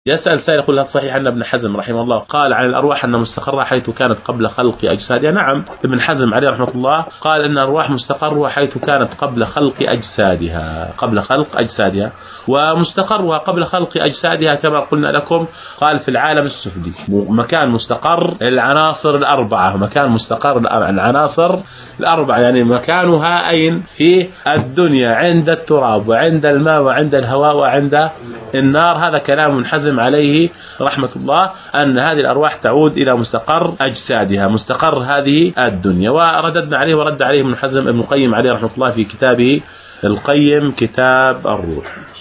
يسأل سائل يقول هل صحيح أن ابن حزم رحمه الله قال عن الأرواح أن مستقرة حيث كانت قبل خلق أجسادها؟ نعم، ابن حزم عليه رحمة الله قال أن الأرواح مستقرها حيث كانت قبل خلق أجسادها، قبل خلق أجسادها، ومستقرها قبل خلق أجسادها كما قلنا لكم قال في العالم السفلي، مكان مستقر العناصر الأربعة، مكان مستقر العناصر الأربعة، يعني مكانها أين؟ في الدنيا، عند التراب وعند الماء وعند الهواء وعند النار. هذا كلام ابن حزم عليه رحمة الله، أن هذه الأرواح تعود إلى مستقر أجسادها، مستقر هذه الدنيا. ورددنا عليه ورد عليه ابن حزم ابن القيم عليه رحمة الله في كتابه القيم كتاب الروح.